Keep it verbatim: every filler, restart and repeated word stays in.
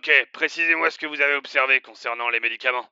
Ok, précisez-moi ce que vous avez observé concernant les médicaments.